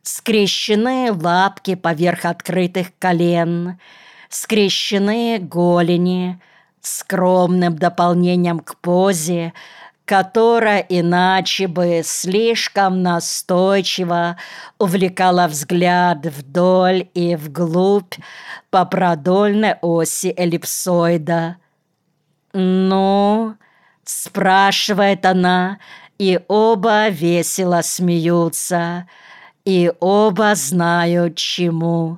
Скрещены лапки поверх открытых колен, скрещены голени, скромным дополнением к позе, которая иначе бы слишком настойчиво увлекала взгляд вдоль и вглубь по продольной оси эллипсоида. «Ну?» — спрашивает она, и оба весело смеются, и оба знают чему.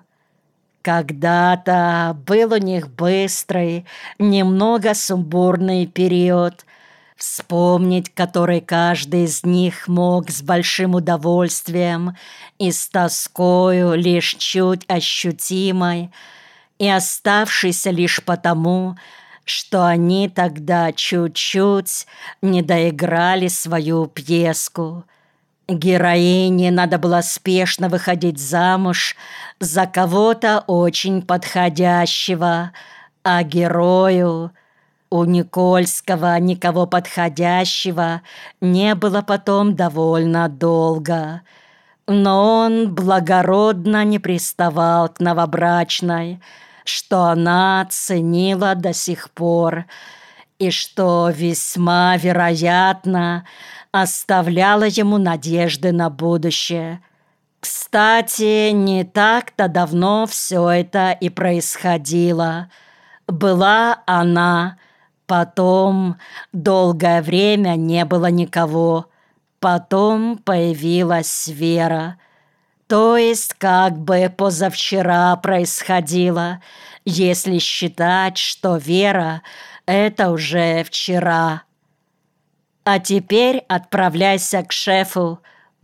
Когда-то был у них быстрый, немного сумбурный период, вспомнить который каждый из них мог с большим удовольствием и с тоскою лишь чуть ощутимой, и оставшийся лишь потому, что они тогда чуть-чуть не доиграли свою пьеску. Героине надо было спешно выходить замуж за кого-то очень подходящего, а герою у Никольского никого подходящего не было потом довольно долго. Но он благородно не приставал к новобрачной, что она ценила до сих пор, и что весьма вероятно оставляло ему надежды на будущее. Кстати, не так-то давно все это и происходило. Была она, потом долгое время не было никого, потом появилась Вера. То есть как бы позавчера происходило, если считать, что Вера — это уже вчера. А теперь отправляйся к шефу,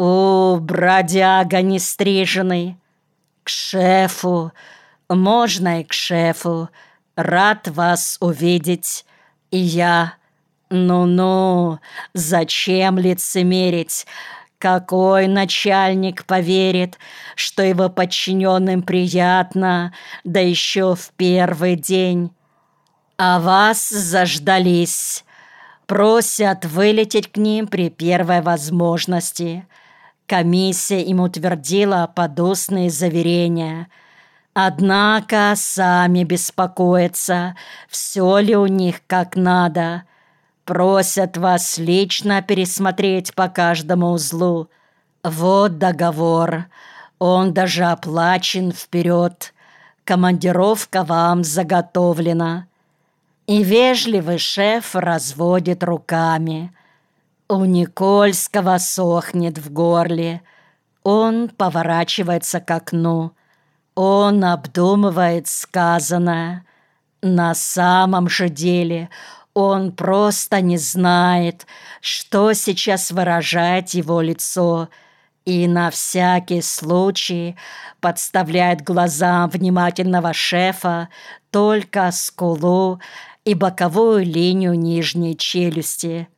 бродяга нестриженный. К шефу, можно и к шефу. Рад вас увидеть. И я. Ну-ну, зачем лицемерить? Какой начальник поверит, что его подчиненным приятно, да еще в первый день? А вас заждались. Просят вылететь к ним при первой возможности. Комиссия им утвердила подустные заверения. Однако сами беспокоятся, все ли у них как надо. Просят вас лично пересмотреть по каждому узлу. Вот договор. Он даже оплачен вперед. Командировка вам заготовлена. И вежливый шеф разводит руками. У Никольского сохнет в горле. Он поворачивается к окну. Он обдумывает сказанное. На самом же деле он просто не знает, что сейчас выражает его лицо, и на всякий случай подставляет глазам внимательного шефа только скулу и боковую линию нижней челюсти.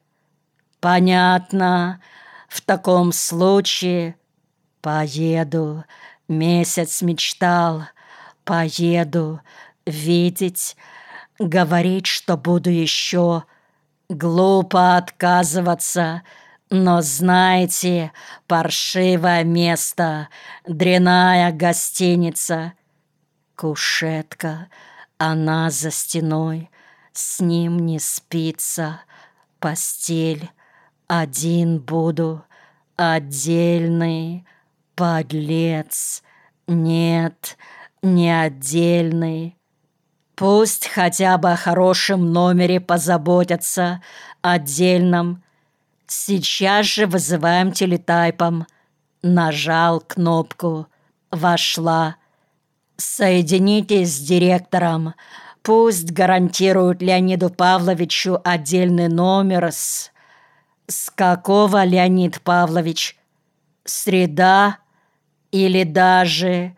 «Понятно. В таком случае поеду. Месяц мечтал. Поеду. Видеть. Говорить, что буду еще. Глупо отказываться. Но знаете, паршивое место. Дрянная гостиница. Кушетка. Она за стеной. С ним не спится. Постель. Один буду. Отдельный. Подлец. Нет, не отдельный. Пусть хотя бы о хорошем номере позаботятся, отдельном. Сейчас же вызываем телетайпом. Нажал кнопку. Вошла. Соединитесь с директором. Пусть гарантируют Леониду Павловичу отдельный номер с... С какого, Леонид Павлович? Среда? Или даже...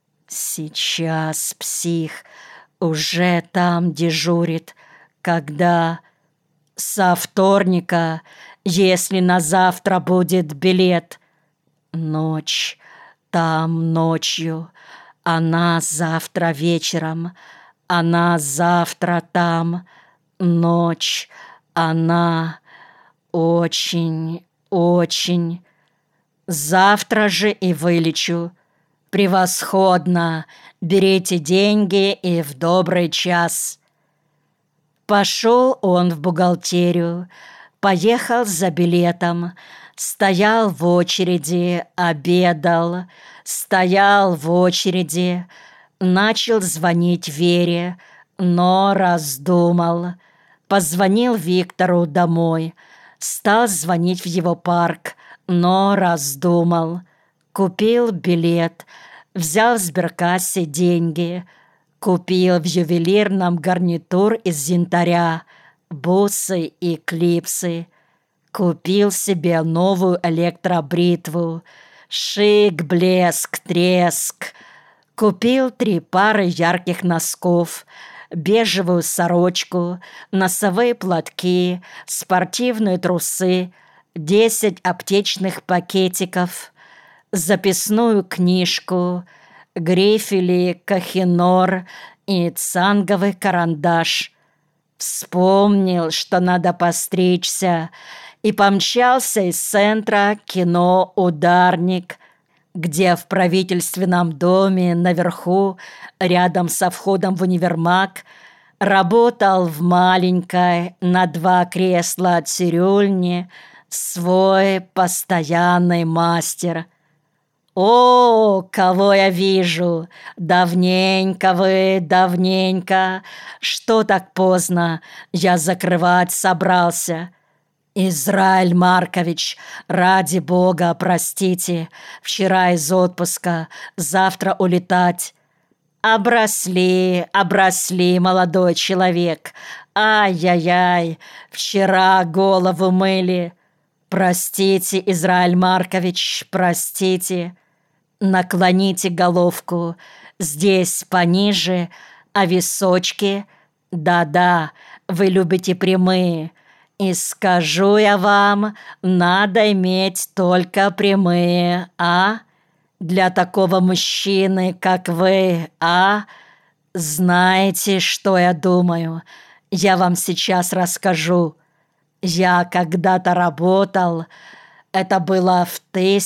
Сейчас псих уже там дежурит, когда... Со вторника, если на завтра будет билет. Ночь, там ночью, она завтра вечером, она завтра там, ночь, она очень, очень... Завтра же и вылечу. Превосходно! Берите деньги и в добрый час». Пошел он в бухгалтерию, поехал за билетом, стоял в очереди, обедал, стоял в очереди, начал звонить Вере, но раздумал. Позвонил Виктору домой, стал звонить в его парк, но раздумал. Купил билет, взял в сберкассе деньги, купил в ювелирном гарнитур из янтаря, бусы и клипсы, купил себе новую электробритву, шик, блеск, треск, купил 3 пары ярких носков, бежевую сорочку, носовые платки, спортивные трусы, 10 аптечных пакетиков, записную книжку, грифели, кахинор и цанговый карандаш. Вспомнил, что надо постричься, и помчался из центра кино «Ударник», где в правительственном доме наверху, рядом со входом в универмаг, работал в маленькой на 2 кресла цирюльне свой постоянный мастер. «О, кого я вижу! Давненько вы, давненько! Что так поздно? Я закрывать собрался!» «Израиль Маркович, ради Бога, простите, вчера из отпуска, завтра улетать». «Обросли, молодой человек! Ай-яй-яй, вчера голову мыли!» «Простите, Израиль Маркович, простите!» «Наклоните головку, здесь пониже, а височки...» «Да-да, вы любите прямые. И скажу я вам, надо иметь только прямые, а? Для такого мужчины, как вы, а? Знаете, что я думаю? Я вам сейчас расскажу. Я когда-то работал, это было в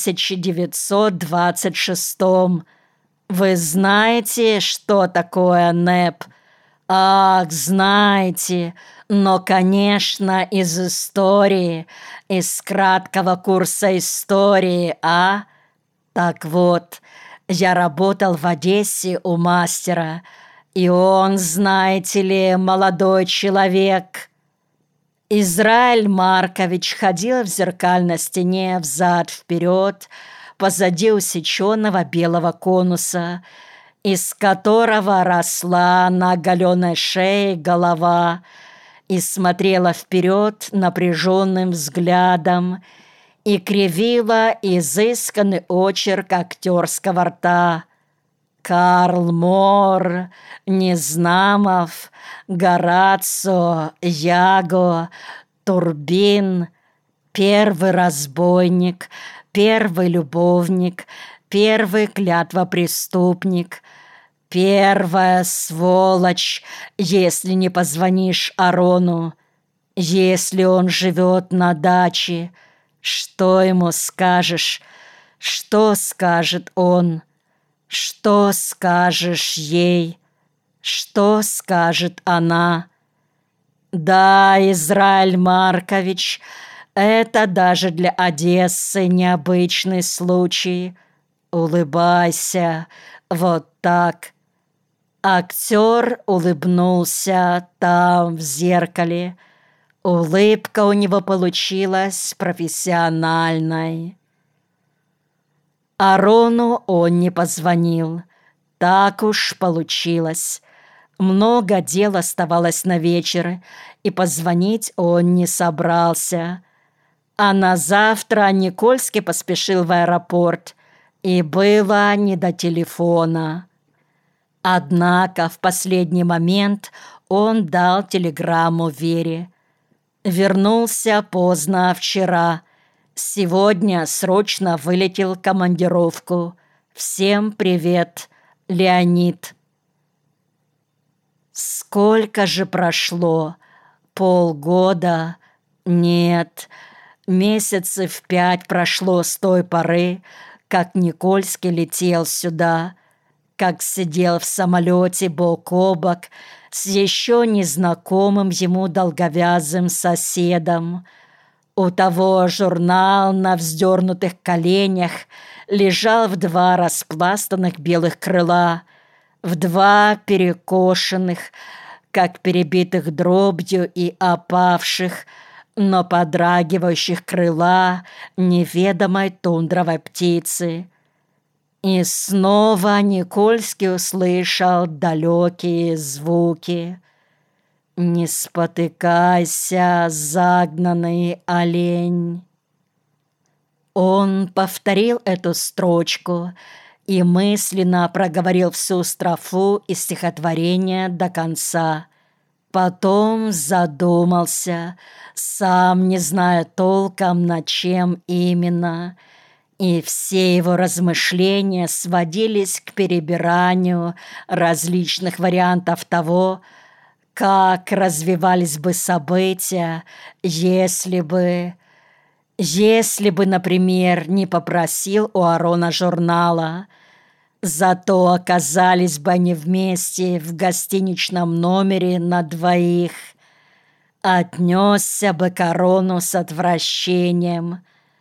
1926-м. Вы знаете, что такое НЭП? Ах, знаете, но, конечно, из истории, из краткого курса истории, а? Так вот, я работал в Одессе у мастера, и он, знаете ли, молодой человек. Израиль Маркович ходил в зеркальной стене взад-вперед, позади усеченного белого конуса, из которого росла на оголенной шее голова, и смотрела вперед напряженным взглядом и кривила изысканный очерк актерского рта. Карл Мор, Незнамов, Горацио, Яго, Турбин, первый разбойник, первый любовник, первый клятвопреступник, первая сволочь, если не позвонишь Арону, если он живет на даче, что ему скажешь, что скажет он? Что скажешь ей? Что скажет она? Да, Израиль Маркович, это даже для Одессы необычный случай. Улыбайся, вот так. Актер улыбнулся там, в зеркале. Улыбка у него получилась профессиональной. Арону он не позвонил. Так уж получилось. Много дел оставалось на вечер, и позвонить он не собрался. А на завтра Никольский поспешил в аэропорт, и было не до телефона. Однако в последний момент он дал телеграмму Вере. Вернулся поздно вчера. Сегодня срочно вылетел в командировку. Всем привет, Леонид. Сколько же прошло? Полгода? Нет, Месяцев 5 прошло с той поры, как Никольский летел сюда, как сидел в самолете бок о бок с еще незнакомым ему долговязым соседом. У того журнал на вздернутых коленях лежал в 2 распластанных белых крыла, в 2 перекошенных, как перебитых дробью и опавших, но подрагивающих крыла неведомой тундровой птицы. И снова Никольский услышал далекие звуки. «Не спотыкайся, загнанный олень». Он повторил эту строчку и мысленно проговорил всю строфу из стихотворения до конца. Потом задумался, сам не зная толком, над чем именно, и все его размышления сводились к перебиранию различных вариантов того, как развивались бы события, если бы, например, не попросил у Арона журнала. Зато оказались бы они вместе в гостиничном номере на 2. Отнесся бы к Арону с отвращением.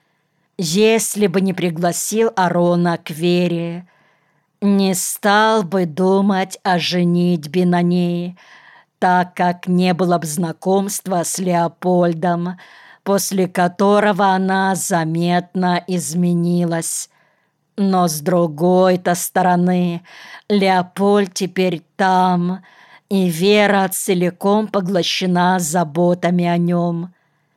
Если бы не пригласил Арона к Вере, не стал бы думать о женитьбе на ней, так как не было бы знакомства с Леопольдом, после которого она заметно изменилась. Но с другой-то стороны, Леопольд теперь там, и Вера целиком поглощена заботами о нем.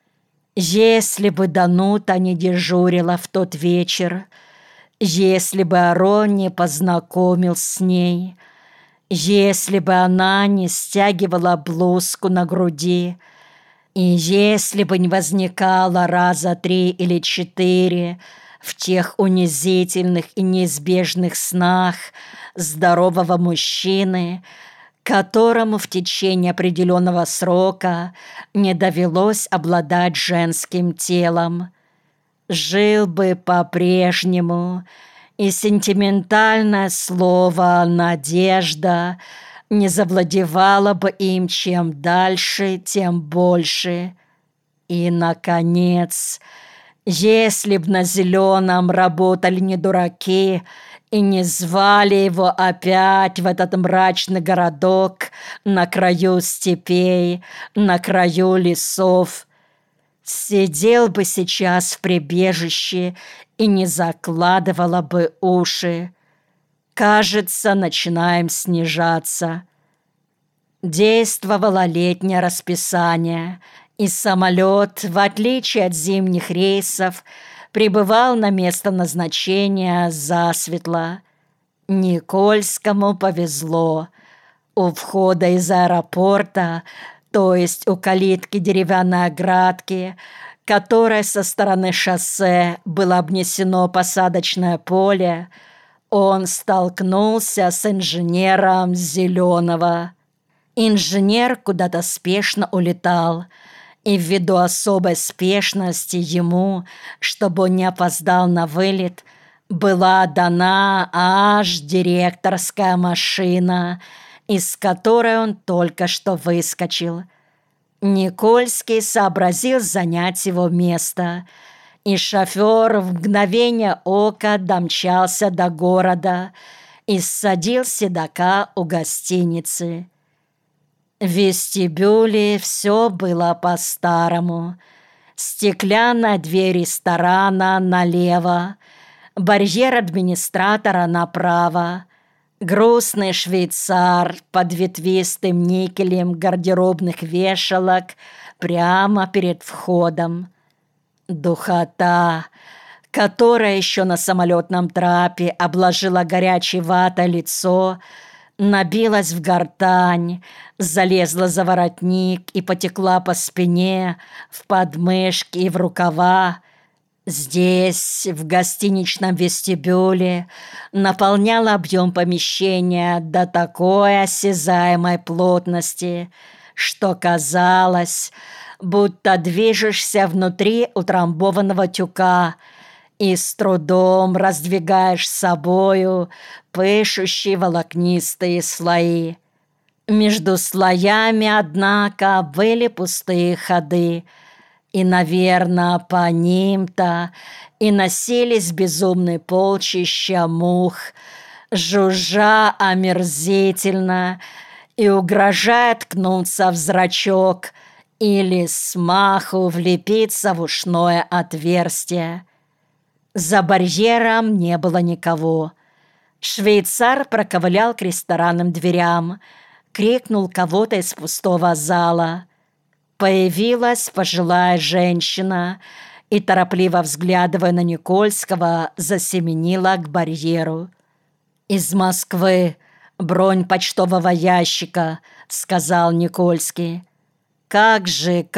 Если бы Данута не дежурила в тот вечер, если бы Арон не познакомил с ней, если бы она не стягивала блузку на груди, и если бы не возникала раза 3 или 4 в тех унизительных и неизбежных снах здорового мужчины, которому в течение определенного срока не довелось обладать женским телом, жил бы по-прежнему, и сентиментальное слово «надежда» не завладевало бы им чем дальше, тем больше. И, наконец, если б на Зеленом работали не дураки и не звали его опять в этот мрачный городок на краю степей, на краю лесов, сидел бы сейчас в прибежище и не закладывала бы уши. Кажется, начинаем снижаться. Действовало летнее расписание, и самолет, в отличие от зимних рейсов, прибывал на место назначения засветло. Никольскому повезло. У входа из аэропорта, то есть у калитки деревянной оградки, которой со стороны шоссе было обнесено посадочное поле, он столкнулся с инженером Зеленого. Инженер куда-то спешно улетал, и ввиду особой спешности ему, чтобы он не опоздал на вылет, была дана аж директорская машина, из которой он только что выскочил. Никольский сообразил занять его место, и шофер в мгновение ока домчался до города и ссадил седока у гостиницы. В вестибюле все было по-старому. Стеклянная дверь ресторана налево, барьер администратора направо, грустный швейцар под ветвистым никелем гардеробных вешалок прямо перед входом. Духота, которая еще на самолетном трапе обложила горячей ватой лицо, набилась в гортань, залезла за воротник и потекла по спине, в подмышки и в рукава. Здесь, в гостиничном вестибюле, наполняла объем помещения до такой осязаемой плотности, что казалось, будто движешься внутри утрамбованного тюка и с трудом раздвигаешь собою пышущие волокнистые слои. Между слоями, однако, были пустые ходы, и, наверное, по ним-то и носились безумные полчища мух, жужжа омерзительно и угрожая ткнуться в зрачок или смаху влепиться в ушное отверстие. За барьером не было никого. Швейцар проковылял к ресторанным дверям, крикнул кого-то из пустого зала. Появилась пожилая женщина и, торопливо взглядывая на Никольского, засеменила к барьеру. «Из Москвы, бронь почтового ящика», — сказал Никольский. «Как же,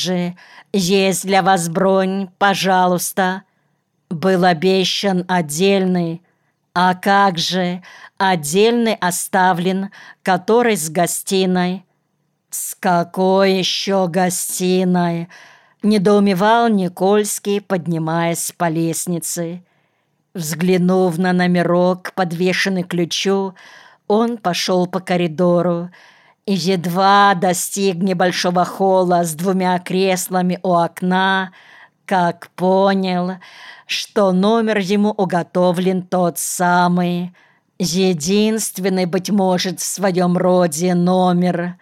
есть для вас бронь, пожалуйста». Был обещан отдельный. А как же, отдельный оставлен, который с гостиной. «С какой еще гостиной?» — недоумевал Никольский, поднимаясь по лестнице. Взглянув на номерок, подвешенный к ключу, он пошел по коридору и едва достиг небольшого холла с 2 креслами у окна, как понял, что номер ему уготовлен тот самый, единственный, быть может, в своем роде номер.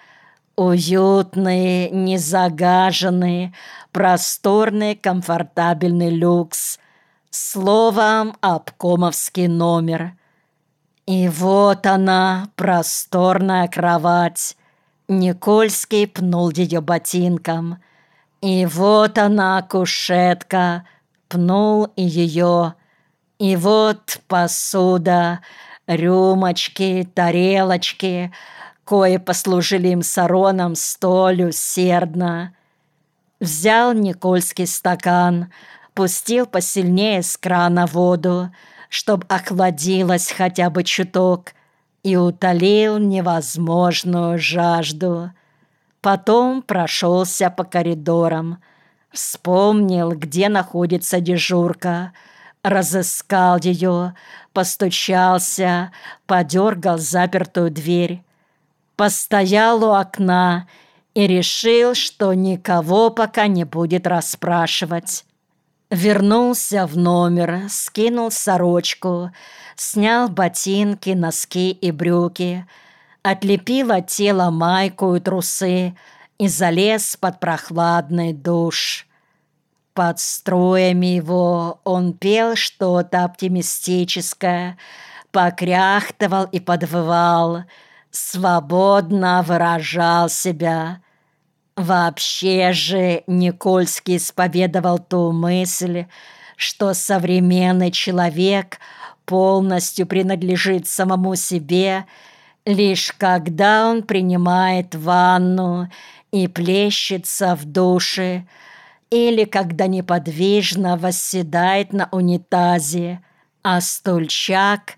Уютный, незагаженный, просторный, комфортабельный люкс. Словом, обкомовский номер. И вот она, просторная кровать. Никольский пнул ее ботинком. И вот она, кушетка, пнул и ее. И вот посуда, рюмочки, тарелочки, кои послужили им с Ароном столь усердно. Взял Никольский стакан, пустил посильнее с крана воду, чтоб охладилась хотя бы чуток, и утолил невозможную жажду. Потом прошелся по коридорам, вспомнил, где находится дежурка, разыскал ее, постучался, подергал запертую дверь, постоял у окна и решил, что никого пока не будет расспрашивать. Вернулся в номер, скинул сорочку, снял ботинки, носки и брюки, отлепил от тела майку и трусы и залез под прохладный душ. Под струями его он пел что-то оптимистическое, покряхтывал и подвывал, свободно выражал себя. Вообще же Никольский исповедовал ту мысль, что современный человек полностью принадлежит самому себе, лишь когда он принимает ванну и плещется в душе, или когда неподвижно восседает на унитазе, а стульчак,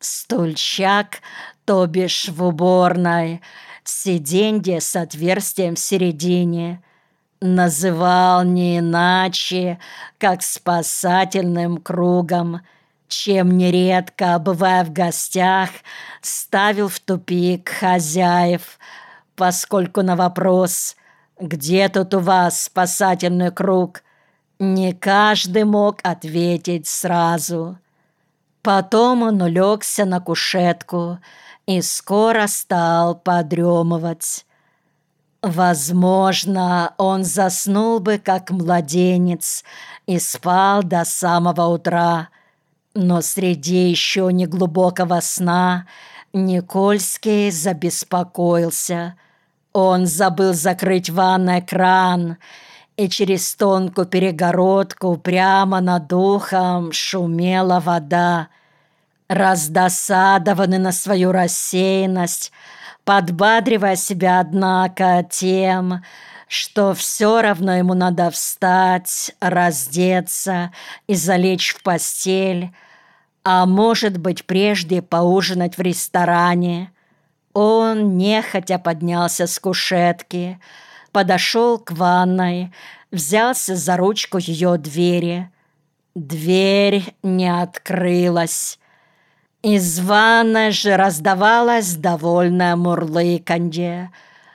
то бишь в уборной, сиденье с отверстием в середине, называл не иначе, как спасательным кругом, чем нередко, бывая в гостях, ставил в тупик хозяев, поскольку на вопрос «Где тут у вас спасательный круг?» не каждый мог ответить сразу. Потом он улегся на кушетку и скоро стал подремывать. Возможно, он заснул бы, как младенец, и спал до самого утра, но среди еще неглубокого сна Никольский забеспокоился. Он забыл закрыть ванной кран, и через тонкую перегородку прямо над ухом шумела вода. Раздосадованный на свою рассеянность, подбадривая себя, однако, тем, что все равно ему надо встать, раздеться и залечь в постель, а может быть, прежде поужинать в ресторане, он нехотя поднялся с кушетки, подошел к ванной, взялся за ручку ее двери. Дверь не открылась. Из ванной же раздавалось довольное мурлыканье.